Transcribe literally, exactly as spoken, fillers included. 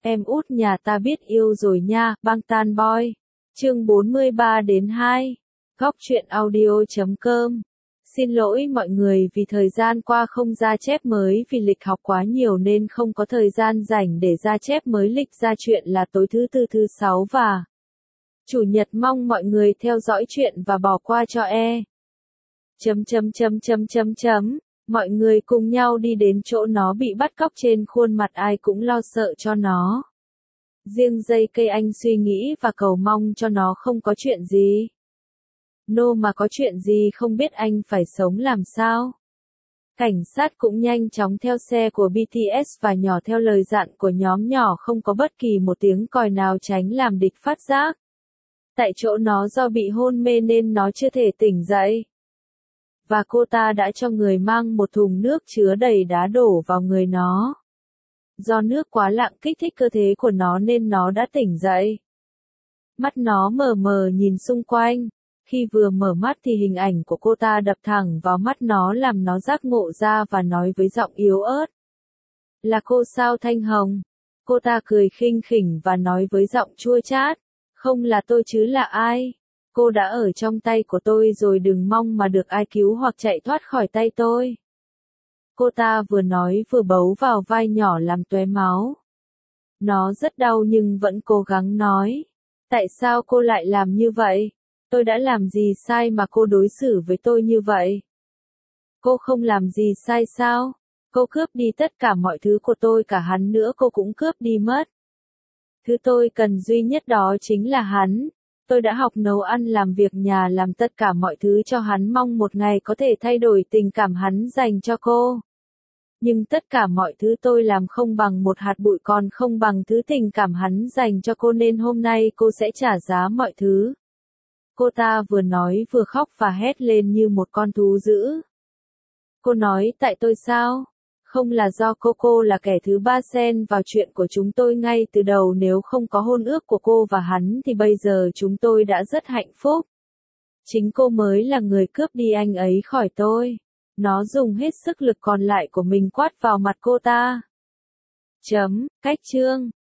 Em út nhà ta biết yêu rồi nha, Bangtan Boy. Chương bốn mươi ba đến hai. Góc truyện audio chấm com. Xin lỗi mọi người vì thời gian qua không ra chép mới vì lịch học quá nhiều nên không có thời gian rảnh để ra chép mới. Lịch ra chuyện là tối thứ tư, thứ sáu và chủ nhật. Mong mọi người theo dõi chuyện và bỏ qua cho e. Chấm chấm chấm chấm chấm chấm. Mọi người cùng nhau đi đến chỗ nó bị bắt cóc, trên khuôn mặt ai cũng lo sợ cho nó. Riêng dây cây anh suy nghĩ và cầu mong cho nó không có chuyện gì. Nô mà có chuyện gì không biết anh phải sống làm sao. Cảnh sát cũng nhanh chóng theo xe của bê tê ét và nhỏ theo lời dặn của nhóm nhỏ không có bất kỳ một tiếng còi nào tránh làm địch phát giác. Tại chỗ nó do bị hôn mê nên nó chưa thể tỉnh dậy. Và cô ta đã cho người mang một thùng nước chứa đầy đá đổ vào người nó. Do nước quá lặng kích thích cơ thể của nó nên nó đã tỉnh dậy. Mắt nó mờ mờ nhìn xung quanh. Khi vừa mở mắt thì hình ảnh của cô ta đập thẳng vào mắt nó làm nó giác ngộ ra và nói với giọng yếu ớt. Là cô sao Thanh Hồng? Cô ta cười khinh khỉnh và nói với giọng chua chát. Không là tôi chứ là ai? Cô đã ở trong tay của tôi rồi, đừng mong mà được ai cứu hoặc chạy thoát khỏi tay tôi. Cô ta vừa nói vừa bấu vào vai nhỏ làm tóe máu. Nó rất đau nhưng vẫn cố gắng nói. Tại sao cô lại làm như vậy? Tôi đã làm gì sai mà cô đối xử với tôi như vậy? Cô không làm gì sai sao? Cô cướp đi tất cả mọi thứ của tôi, cả hắn nữa cô cũng cướp đi mất. Thứ tôi cần duy nhất đó chính là hắn. Tôi đã học nấu ăn, làm việc nhà, làm tất cả mọi thứ cho hắn, mong một ngày có thể thay đổi tình cảm hắn dành cho cô. Nhưng tất cả mọi thứ tôi làm không bằng một hạt bụi, còn không bằng thứ tình cảm hắn dành cho cô, nên hôm nay cô sẽ trả giá mọi thứ. Cô ta vừa nói vừa khóc và hét lên như một con thú dữ. Cô nói tại tôi sao? Không là do cô, cô là kẻ thứ ba xen vào chuyện của chúng tôi ngay từ đầu. Nếu không có hôn ước của cô và hắn thì bây giờ chúng tôi đã rất hạnh phúc. Chính cô mới là người cướp đi anh ấy khỏi tôi. Nó dùng hết sức lực còn lại của mình quát vào mặt cô ta. Chấm, cách chương.